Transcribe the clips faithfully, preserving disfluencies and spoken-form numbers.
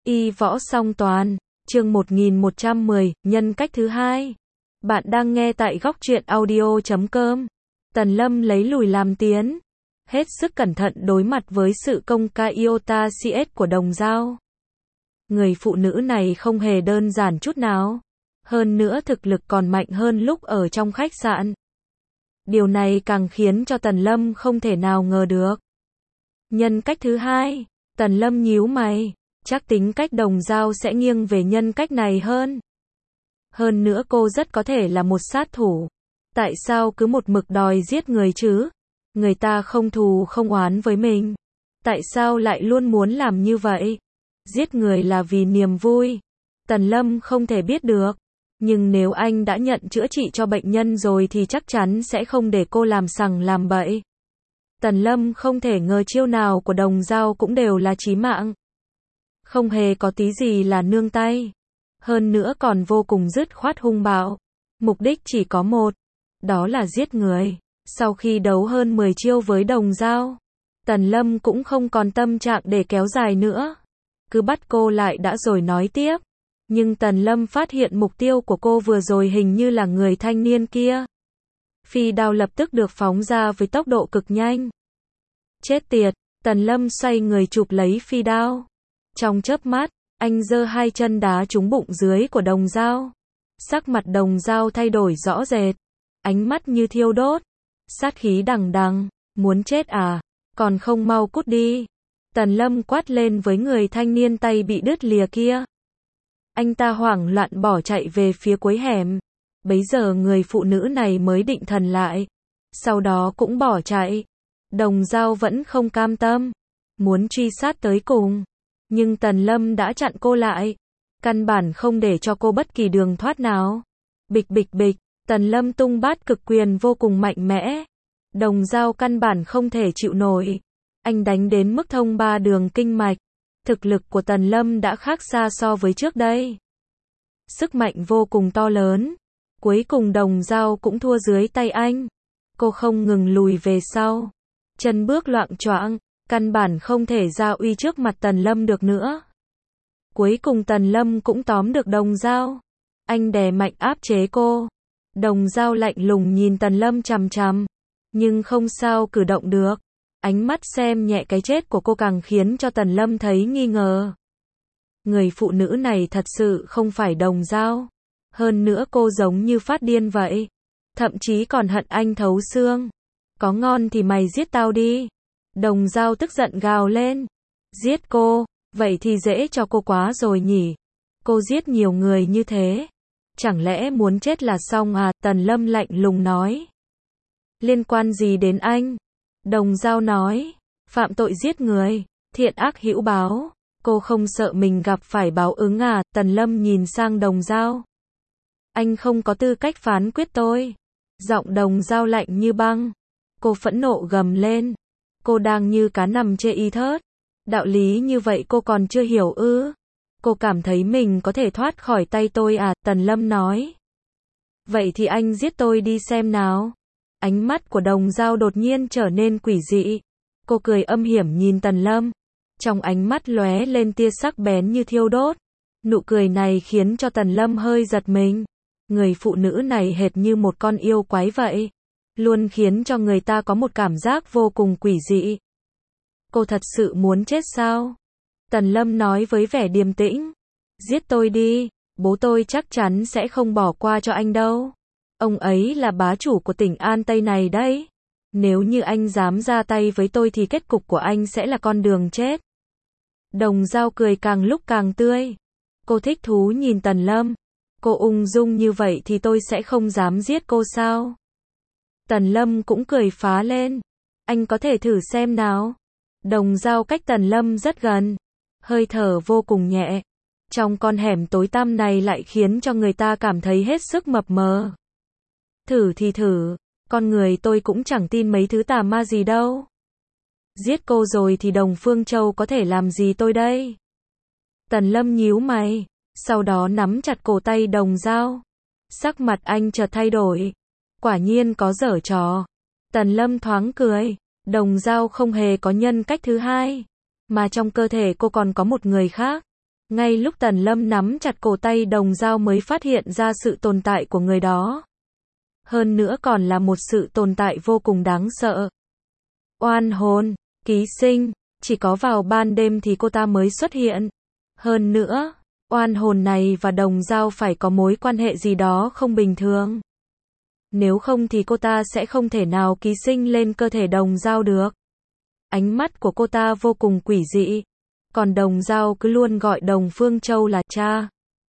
Y võ song toàn, chương một nghìn một trăm mười, nhân cách thứ hai. Bạn đang nghe tại góc truyện audio chấm com. Tần Lâm lấy lùi làm tiến, hết sức cẩn thận đối mặt với sự công ca iota cs của Đồng Dao. Người phụ nữ này không hề đơn giản chút nào, hơn nữa thực lực còn mạnh hơn lúc ở trong khách sạn. Điều này càng khiến cho Tần Lâm không thể nào ngờ được. Nhân cách thứ hai, Tần Lâm nhíu mày, chắc tính cách Đồng Dao sẽ nghiêng về nhân cách này hơn. Hơn nữa cô rất có thể là một sát thủ. Tại sao cứ một mực đòi giết người chứ? Người ta không thù không oán với mình. Tại sao lại luôn muốn làm như vậy? Giết người là vì niềm vui. Tần Lâm không thể biết được. Nhưng nếu anh đã nhận chữa trị cho bệnh nhân rồi thì chắc chắn sẽ không để cô làm sằng làm bậy. Tần Lâm không thể ngờ chiêu nào của Đồng Dao cũng đều là chí mạng. Không hề có tí gì là nương tay. Hơn nữa còn vô cùng dứt khoát hung bạo. Mục đích chỉ có một, đó là giết người. Sau khi đấu hơn mười chiêu với Đồng Dao, Tần Lâm cũng không còn tâm trạng để kéo dài nữa. Cứ bắt cô lại đã rồi nói tiếp. Nhưng Tần Lâm phát hiện mục tiêu của cô vừa rồi hình như là người thanh niên kia. Phi đao lập tức được phóng ra với tốc độ cực nhanh. Chết tiệt, Tần Lâm xoay người chụp lấy phi đao. Trong chớp mắt, anh giơ hai chân đá trúng bụng dưới của Đồng Dao. Sắc mặt Đồng Dao thay đổi rõ rệt, ánh mắt như thiêu đốt, sát khí đằng đằng, muốn chết à, còn không mau cút đi. Tần Lâm quát lên với người thanh niên tay bị đứt lìa kia. Anh ta hoảng loạn bỏ chạy về phía cuối hẻm. Bấy giờ người phụ nữ này mới định thần lại, sau đó cũng bỏ chạy. Đồng Dao vẫn không cam tâm, muốn truy sát tới cùng. Nhưng Tần Lâm đã chặn cô lại, căn bản không để cho cô bất kỳ đường thoát nào. Bịch bịch bịch, Tần Lâm tung bát cực quyền vô cùng mạnh mẽ. Đồng Dao căn bản không thể chịu nổi. Anh đánh đến mức thông ba đường kinh mạch. Thực lực của Tần Lâm đã khác xa so với trước đây. Sức mạnh vô cùng to lớn. Cuối cùng Đồng Dao cũng thua dưới tay anh. Cô không ngừng lùi về sau, chân bước loạng choạng, căn bản không thể ra uy trước mặt Tần Lâm được nữa. Cuối cùng Tần Lâm cũng tóm được Đồng Dao. Anh đè mạnh áp chế cô. Đồng Dao lạnh lùng nhìn Tần Lâm chằm chằm, nhưng không sao cử động được. Ánh mắt xem nhẹ cái chết của cô càng khiến cho Tần Lâm thấy nghi ngờ. Người phụ nữ này thật sự không phải Đồng Dao. Hơn nữa cô giống như phát điên vậy. Thậm chí còn hận anh thấu xương. Có ngon thì mày giết tao đi. Đồng Dao tức giận gào lên. Giết cô? Vậy thì dễ cho cô quá rồi nhỉ. Cô giết nhiều người như thế, chẳng lẽ muốn chết là xong à? Tần Lâm lạnh lùng nói. Liên quan gì đến anh? Đồng Dao nói. Phạm tội giết người, thiện ác hữu báo. Cô không sợ mình gặp phải báo ứng à? Tần Lâm nhìn sang Đồng Dao. Anh không có tư cách phán quyết tôi. Giọng Đồng Dao lạnh như băng. Cô phẫn nộ gầm lên. Cô đang như cá nằm chê y thớt. Đạo lý như vậy cô còn chưa hiểu ư? Cô cảm thấy mình có thể thoát khỏi tay tôi à? Tần Lâm nói. Vậy thì anh giết tôi đi xem nào. Ánh mắt của Đồng Dao đột nhiên trở nên quỷ dị. Cô cười âm hiểm nhìn Tần Lâm. Trong ánh mắt lóe lên tia sắc bén như thiêu đốt. Nụ cười này khiến cho Tần Lâm hơi giật mình. Người phụ nữ này hệt như một con yêu quái vậy. Luôn khiến cho người ta có một cảm giác vô cùng quỷ dị. Cô thật sự muốn chết sao? Tần Lâm nói với vẻ điềm tĩnh. Giết tôi đi, bố tôi chắc chắn sẽ không bỏ qua cho anh đâu. Ông ấy là bá chủ của tỉnh An Tây này đấy. Nếu như anh dám ra tay với tôi thì kết cục của anh sẽ là con đường chết. Đồng Dao cười càng lúc càng tươi. Cô thích thú nhìn Tần Lâm. Cô ung dung như vậy thì tôi sẽ không dám giết cô sao? Tần Lâm cũng cười phá lên. Anh có thể thử xem nào. Đồng Dao cách Tần Lâm rất gần, hơi thở vô cùng nhẹ. Trong con hẻm tối tăm này lại khiến cho người ta cảm thấy hết sức mập mờ. Thử thì thử, con người tôi cũng chẳng tin mấy thứ tà ma gì đâu. Giết cô rồi thì Đồng Phương Châu có thể làm gì tôi đây? Tần Lâm nhíu mày, sau đó nắm chặt cổ tay Đồng Dao. Sắc mặt anh chợt thay đổi. Quả nhiên có giở trò. Tần Lâm thoáng cười. Đồng Dao không hề có nhân cách thứ hai, mà trong cơ thể cô còn có một người khác. Ngay lúc Tần Lâm nắm chặt cổ tay Đồng Dao mới phát hiện ra sự tồn tại của người đó. Hơn nữa còn là một sự tồn tại vô cùng đáng sợ. Oan hồn, ký sinh, chỉ có vào ban đêm thì cô ta mới xuất hiện. Hơn nữa, oan hồn này và Đồng Dao phải có mối quan hệ gì đó không bình thường. Nếu không thì cô ta sẽ không thể nào ký sinh lên cơ thể Đồng Dao được. Ánh mắt của cô ta vô cùng quỷ dị. Còn Đồng Dao cứ luôn gọi Đồng Phương Châu là cha,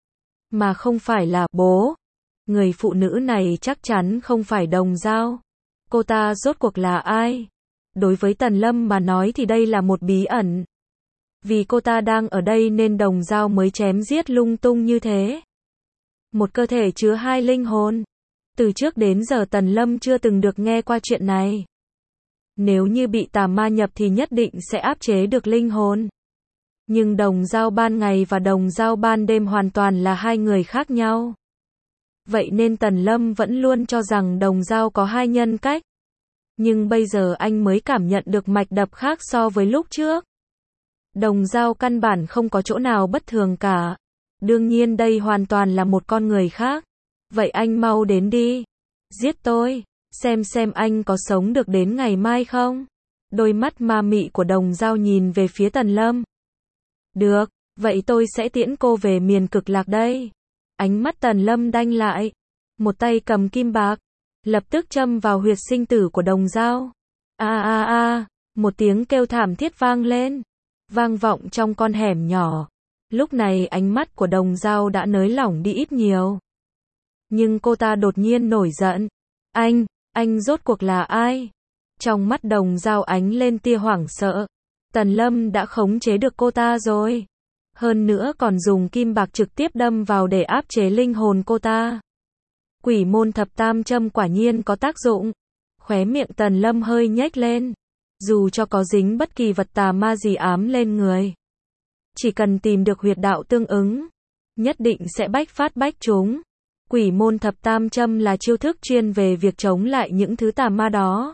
mà không phải là bố. Người phụ nữ này chắc chắn không phải Đồng Dao. Cô ta rốt cuộc là ai? Đối với Tần Lâm mà nói thì đây là một bí ẩn. Vì cô ta đang ở đây nên Đồng Dao mới chém giết lung tung như thế. Một cơ thể chứa hai linh hồn. Từ trước đến giờ Tần Lâm chưa từng được nghe qua chuyện này. Nếu như bị tà ma nhập thì nhất định sẽ áp chế được linh hồn. Nhưng Đồng Dao ban ngày và Đồng Dao ban đêm hoàn toàn là hai người khác nhau. Vậy nên Tần Lâm vẫn luôn cho rằng Đồng Dao có hai nhân cách. Nhưng bây giờ anh mới cảm nhận được mạch đập khác so với lúc trước. Đồng Dao căn bản không có chỗ nào bất thường cả. Đương nhiên đây hoàn toàn là một con người khác. Vậy anh mau đến đi. Giết tôi. Xem xem anh có sống được đến ngày mai không? Đôi mắt ma mị của Đồng Dao nhìn về phía Tần Lâm. Được, vậy tôi sẽ tiễn cô về miền cực lạc đây. Ánh mắt Tần Lâm đanh lại. Một tay cầm kim bạc. Lập tức châm vào huyệt sinh tử của Đồng Dao. A a a, một tiếng kêu thảm thiết vang lên. Vang vọng trong con hẻm nhỏ. Lúc này ánh mắt của Đồng Dao đã nới lỏng đi ít nhiều. Nhưng cô ta đột nhiên nổi giận. Anh, anh rốt cuộc là ai? Trong mắt Đồng Dao ánh lên tia hoảng sợ. Tần Lâm đã khống chế được cô ta rồi. Hơn nữa còn dùng kim bạc trực tiếp đâm vào để áp chế linh hồn cô ta. Quỷ môn thập tam châm quả nhiên có tác dụng. Khóe miệng Tần Lâm hơi nhếch lên. Dù cho có dính bất kỳ vật tà ma gì ám lên người, chỉ cần tìm được huyệt đạo tương ứng, nhất định sẽ bách phát bách trúng. Quỷ môn thập tam châm là chiêu thức chuyên về việc chống lại những thứ tà ma đó.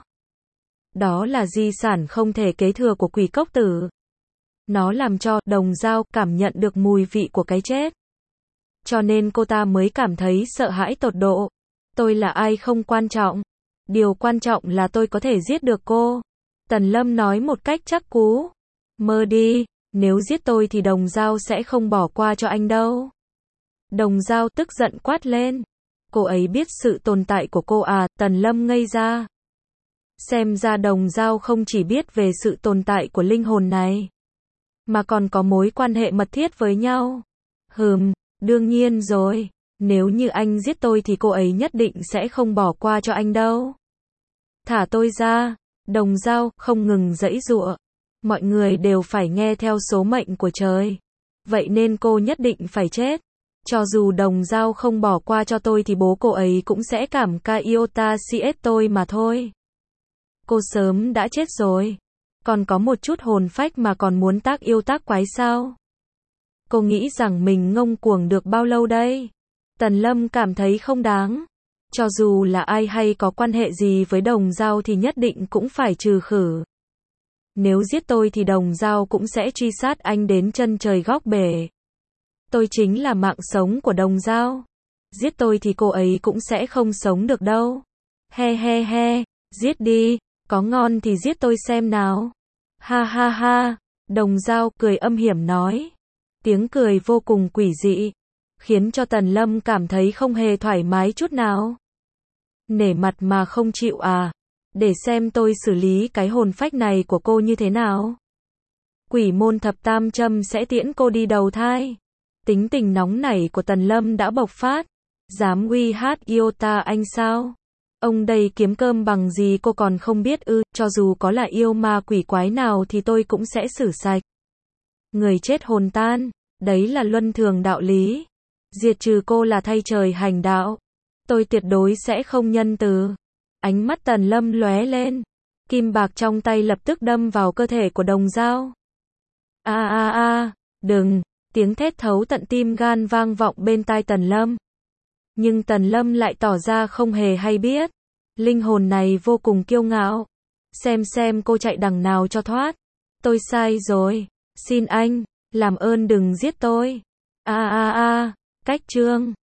Đó là di sản không thể kế thừa của quỷ cốc tử. Nó làm cho Đồng Dao cảm nhận được mùi vị của cái chết. Cho nên cô ta mới cảm thấy sợ hãi tột độ. Tôi là ai không quan trọng. Điều quan trọng là tôi có thể giết được cô. Tần Lâm nói một cách chắc cú. Mơ đi, nếu giết tôi thì Đồng Dao sẽ không bỏ qua cho anh đâu. Đồng Dao tức giận quát lên. Cô ấy biết sự tồn tại của cô à? Tần Lâm ngây ra. Xem ra Đồng Dao không chỉ biết về sự tồn tại của linh hồn này, mà còn có mối quan hệ mật thiết với nhau. Hừm, đương nhiên rồi. Nếu như anh giết tôi thì cô ấy nhất định sẽ không bỏ qua cho anh đâu. Thả tôi ra. Đồng Dao không ngừng giãy giụa. Mọi người đều phải nghe theo số mệnh của trời. Vậy nên cô nhất định phải chết. Cho dù Đồng Dao không bỏ qua cho tôi thì bố cô ấy cũng sẽ cảm ca iota cs tôi mà thôi. Cô sớm đã chết rồi. Còn có một chút hồn phách mà còn muốn tác yêu tác quái sao? Cô nghĩ rằng mình ngông cuồng được bao lâu đây? Tần Lâm cảm thấy không đáng. Cho dù là ai hay có quan hệ gì với Đồng Dao thì nhất định cũng phải trừ khử. Nếu giết tôi thì Đồng Dao cũng sẽ truy sát anh đến chân trời góc bể. Tôi chính là mạng sống của Đồng Dao. Giết tôi thì cô ấy cũng sẽ không sống được đâu. He he he, giết đi, có ngon thì giết tôi xem nào. Ha ha ha, Đồng Dao cười âm hiểm nói. Tiếng cười vô cùng quỷ dị, khiến cho Tần Lâm cảm thấy không hề thoải mái chút nào. Nể mặt mà không chịu à? Để xem tôi xử lý cái hồn phách này của cô như thế nào. Quỷ môn thập tam châm sẽ tiễn cô đi đầu thai. Tính tình nóng nảy của Tần Lâm đã bộc phát. Dám uy hát iota anh sao? Ông đây kiếm cơm bằng gì cô còn không biết ư? Cho dù có là yêu ma quỷ quái nào thì tôi cũng sẽ xử sạch. Người chết hồn tan. Đấy là luân thường đạo lý. Diệt trừ cô là thay trời hành đạo. Tôi tuyệt đối sẽ không nhân từ. Ánh mắt Tần Lâm lóe lên. Kim bạc trong tay lập tức đâm vào cơ thể của Đồng Dao. A a a, đừng. Tiếng thét thấu tận tim gan vang vọng bên tai Tần Lâm. Nhưng Tần Lâm lại tỏ ra không hề hay biết. Linh hồn này vô cùng kiêu ngạo. Xem xem cô chạy đằng nào cho thoát. Tôi sai rồi. Xin anh, Làm ơn đừng giết tôi. A a a, cách chương